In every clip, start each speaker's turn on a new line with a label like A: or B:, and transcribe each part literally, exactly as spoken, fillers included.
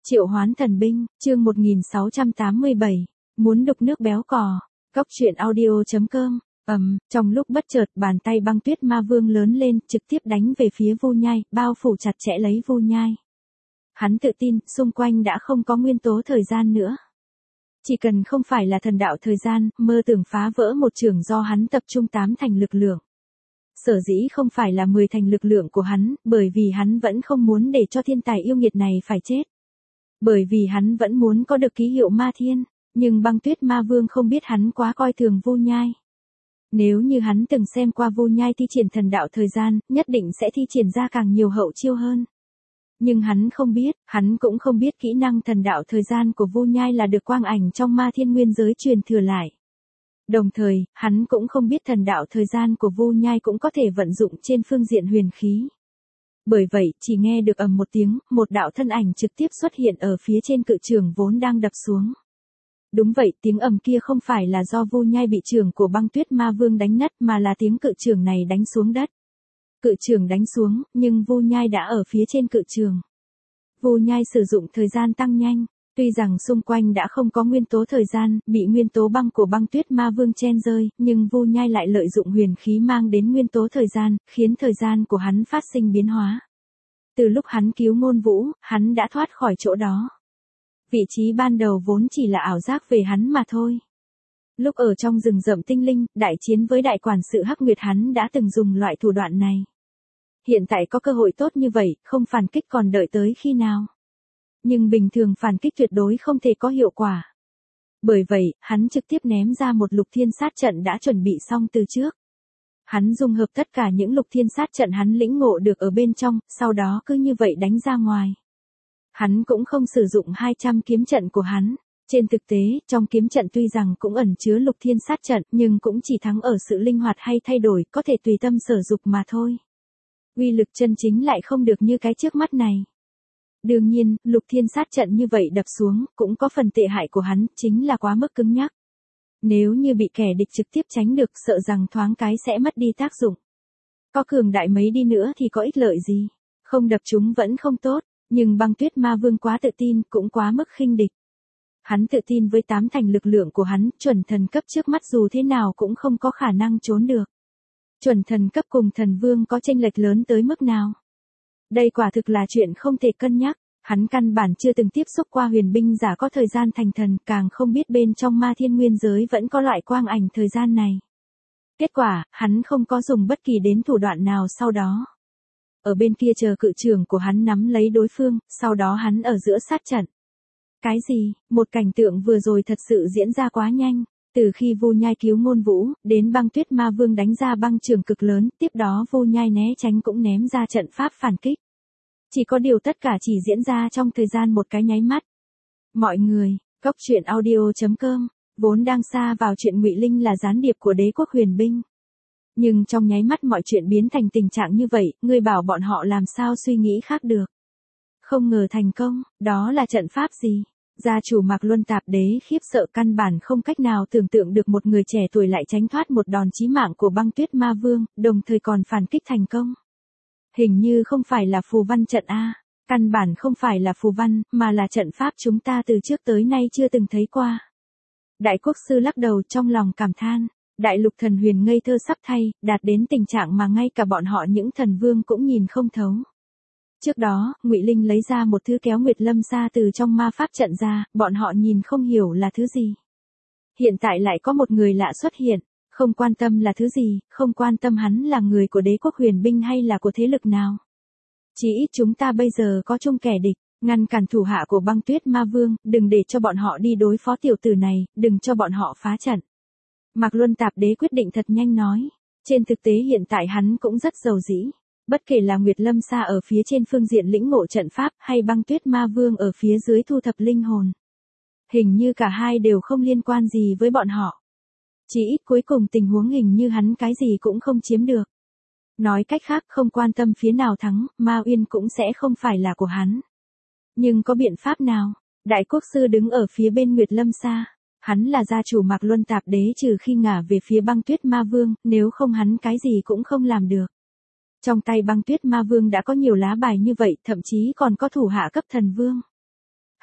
A: Triệu Hoán Thần Binh, chương một nghìn sáu trăm tám mươi bảy, muốn đục nước béo cò. Cốc truyện audio chấm com. Ầm, um, trong lúc bất chợt, bàn tay Băng Tuyết Ma Vương lớn lên, trực tiếp đánh về phía Vu Nhai, bao phủ chặt chẽ lấy Vu Nhai. Hắn tự tin, xung quanh đã không có nguyên tố thời gian nữa. Chỉ cần không phải là thần đạo thời gian, mơ tưởng phá vỡ một trường do hắn tập trung tám thành lực lượng. Sở dĩ không phải là mười thành lực lượng của hắn, bởi vì hắn vẫn không muốn để cho thiên tài yêu nghiệt này phải chết. Bởi vì hắn vẫn muốn có được ký hiệu Ma Thiên, nhưng Băng Tuyết Ma Vương không biết hắn quá coi thường Vu Nhai. Nếu như hắn từng xem qua Vu Nhai thi triển thần đạo thời gian, nhất định sẽ thi triển ra càng nhiều hậu chiêu hơn. Nhưng hắn không biết, hắn cũng không biết kỹ năng thần đạo thời gian của Vu Nhai là được quang ảnh trong Ma Thiên nguyên giới truyền thừa lại. Đồng thời, hắn cũng không biết thần đạo thời gian của Vu Nhai cũng có thể vận dụng trên phương diện huyền khí. Bởi vậy, chỉ nghe được ầm một tiếng, một đạo thân ảnh trực tiếp xuất hiện ở phía trên cự trường vốn đang đập xuống. Đúng vậy, tiếng ầm kia không phải là do Vu Nhai bị trường của Băng Tuyết Ma Vương đánh nát mà là tiếng cự trường này đánh xuống đất. Cự trường đánh xuống, nhưng Vu Nhai đã ở phía trên cự trường. Vu Nhai sử dụng thời gian tăng nhanh, tuy rằng xung quanh đã không có nguyên tố thời gian, bị nguyên tố băng của Băng Tuyết Ma Vương chen rơi, nhưng Vu Nhai lại lợi dụng huyền khí mang đến nguyên tố thời gian, khiến thời gian của hắn phát sinh biến hóa. Từ lúc hắn cứu Ngôn Vũ, hắn đã thoát khỏi chỗ đó. Vị trí ban đầu vốn chỉ là ảo giác về hắn mà thôi. Lúc ở trong rừng rậm tinh linh, đại chiến với đại quản sự Hắc Nguyệt hắn đã từng dùng loại thủ đoạn này. Hiện tại có cơ hội tốt như vậy, không phản kích còn đợi tới khi nào. Nhưng bình thường phản kích tuyệt đối không thể có hiệu quả. Bởi vậy, hắn trực tiếp ném ra một lục thiên sát trận đã chuẩn bị xong từ trước. Hắn dung hợp tất cả những lục thiên sát trận hắn lĩnh ngộ được ở bên trong, sau đó cứ như vậy đánh ra ngoài. Hắn cũng không sử dụng hai trăm kiếm trận của hắn. Trên thực tế, trong kiếm trận tuy rằng cũng ẩn chứa lục thiên sát trận, nhưng cũng chỉ thắng ở sự linh hoạt hay thay đổi, có thể tùy tâm sở dục mà thôi. Uy lực chân chính lại không được như cái trước mắt này. Đương nhiên, lục thiên sát trận như vậy đập xuống, cũng có phần tệ hại của hắn, chính là quá mức cứng nhắc. Nếu như bị kẻ địch trực tiếp tránh được, sợ rằng thoáng cái sẽ mất đi tác dụng. Có cường đại mấy đi nữa thì có ích lợi gì, không đập chúng vẫn không tốt, nhưng Băng Tuyết Ma Vương quá tự tin, cũng quá mức khinh địch. Hắn tự tin với tám thành lực lượng của hắn, chuẩn thần cấp trước mắt dù thế nào cũng không có khả năng trốn được. Chuẩn thần cấp cùng thần vương có chênh lệch lớn tới mức nào? Đây quả thực là chuyện không thể cân nhắc, hắn căn bản chưa từng tiếp xúc qua huyền binh giả có thời gian thành thần, càng không biết bên trong Ma Thiên nguyên giới vẫn có loại quang ảnh thời gian này. Kết quả, hắn không có dùng bất kỳ đến thủ đoạn nào sau đó. Ở bên kia chờ cự trường của hắn nắm lấy đối phương, sau đó hắn ở giữa sát trận. Cái gì, một cảnh tượng vừa rồi thật sự diễn ra quá nhanh. Từ khi Vu Nhai cứu Ngôn Vũ, đến Băng Tuyết Ma Vương đánh ra băng trường cực lớn, tiếp đó Vu Nhai né tránh cũng ném ra trận pháp phản kích. Chỉ có điều tất cả chỉ diễn ra trong thời gian một cái nháy mắt. Mọi người, Cốc truyện audio chấm com, vốn đang xa vào chuyện Ngụy Linh là gián điệp của đế quốc huyền binh. Nhưng trong nháy mắt mọi chuyện biến thành tình trạng như vậy, ngươi bảo bọn họ làm sao suy nghĩ khác được. Không ngờ thành công, đó là trận pháp gì? Gia chủ Mạc Luân Tạp Đế khiếp sợ căn bản không cách nào tưởng tượng được một người trẻ tuổi lại tránh thoát một đòn chí mạng của Băng Tuyết Ma Vương, đồng thời còn phản kích thành công. Hình như không phải là phù văn trận A, căn bản không phải là phù văn, mà là trận pháp chúng ta từ trước tới nay chưa từng thấy qua. Đại quốc sư lắc đầu trong lòng cảm than, đại lục thần huyền ngây thơ sắp thay, đạt đến tình trạng mà ngay cả bọn họ những thần vương cũng nhìn không thấu. Trước đó, Ngụy Linh lấy ra một thứ kéo Nguyệt Lâm Sa từ trong ma pháp trận ra, bọn họ nhìn không hiểu là thứ gì. Hiện tại lại có một người lạ xuất hiện, không quan tâm là thứ gì, không quan tâm hắn là người của đế quốc huyền binh hay là của thế lực nào. Chỉ ít chúng ta bây giờ có chung kẻ địch, ngăn cản thủ hạ của Băng Tuyết Ma Vương, đừng để cho bọn họ đi đối phó tiểu tử này, đừng cho bọn họ phá trận. Mạc Luân Tạp Đế quyết định thật nhanh nói, trên thực tế hiện tại hắn cũng rất giàu dĩ. Bất kể là Nguyệt Lâm Sa ở phía trên phương diện lĩnh ngộ trận pháp hay Băng Tuyết Ma Vương ở phía dưới thu thập linh hồn. Hình như cả hai đều không liên quan gì với bọn họ. Chỉ ít cuối cùng tình huống hình như hắn cái gì cũng không chiếm được. Nói cách khác không quan tâm phía nào thắng, Ma Uyên cũng sẽ không phải là của hắn. Nhưng có biện pháp nào? Đại quốc sư đứng ở phía bên Nguyệt Lâm Sa. Hắn là gia chủ Mạc Luân Tạp Đế trừ khi ngả về phía Băng Tuyết Ma Vương, nếu không hắn cái gì cũng không làm được. Trong tay Băng Tuyết Ma Vương đã có nhiều lá bài như vậy, thậm chí còn có thủ hạ cấp thần vương.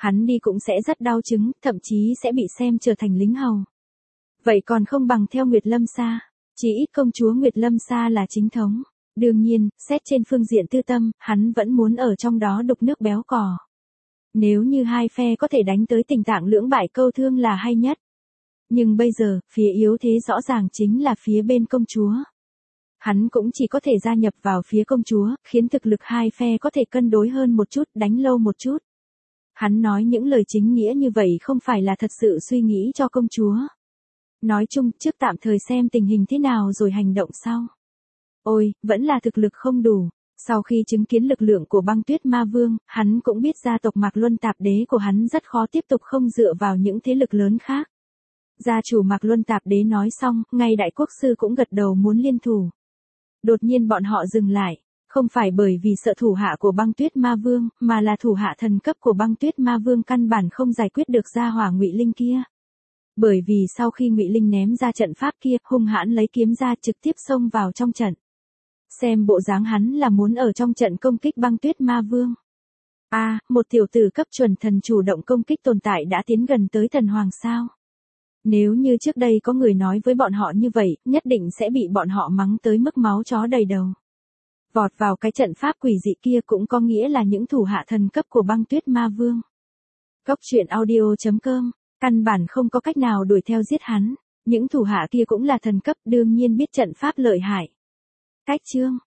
A: Hắn đi cũng sẽ rất đau chứng, thậm chí sẽ bị xem trở thành lính hầu. Vậy còn không bằng theo Nguyệt Lâm Sa, chỉ ít công chúa Nguyệt Lâm Sa là chính thống. Đương nhiên, xét trên phương diện tư tâm, hắn vẫn muốn ở trong đó đục nước béo cò. Nếu như hai phe có thể đánh tới tình trạng lưỡng bại câu thương là hay nhất. Nhưng bây giờ, phía yếu thế rõ ràng chính là phía bên công chúa. Hắn cũng chỉ có thể gia nhập vào phía công chúa, khiến thực lực hai phe có thể cân đối hơn một chút, đánh lâu một chút. Hắn nói những lời chính nghĩa như vậy không phải là thật sự suy nghĩ cho công chúa. Nói chung, trước tạm thời xem tình hình thế nào rồi hành động sau. Ôi, vẫn là thực lực không đủ. Sau khi chứng kiến lực lượng của băng tuyết ma vương, hắn cũng biết gia tộc Mạc Luân Tạp Đế của hắn rất khó tiếp tục không dựa vào những thế lực lớn khác. Gia chủ Mạc Luân Tạp Đế nói xong, ngay đại quốc sư cũng gật đầu muốn liên thủ. Đột nhiên bọn họ dừng lại, không phải bởi vì sợ thủ hạ của băng tuyết ma vương, mà là thủ hạ thần cấp của băng tuyết ma vương căn bản không giải quyết được gia hỏa Ngụy Linh kia. Bởi vì sau khi Ngụy Linh ném ra trận pháp kia, hung hãn lấy kiếm ra trực tiếp xông vào trong trận. Xem bộ dáng hắn là muốn ở trong trận công kích băng tuyết ma vương. A, à, một tiểu tử cấp chuẩn thần chủ động công kích tồn tại đã tiến gần tới thần hoàng sao? Nếu như trước đây có người nói với bọn họ như vậy, nhất định sẽ bị bọn họ mắng tới mức máu chó đầy đầu. Vọt vào cái trận pháp quỷ dị kia cũng có nghĩa là những thủ hạ thần cấp của băng tuyết ma vương. Góc truyện audio chấm com, căn bản không có cách nào đuổi theo giết hắn. Những thủ hạ kia cũng là thần cấp, đương nhiên biết trận pháp lợi hại. Cách chương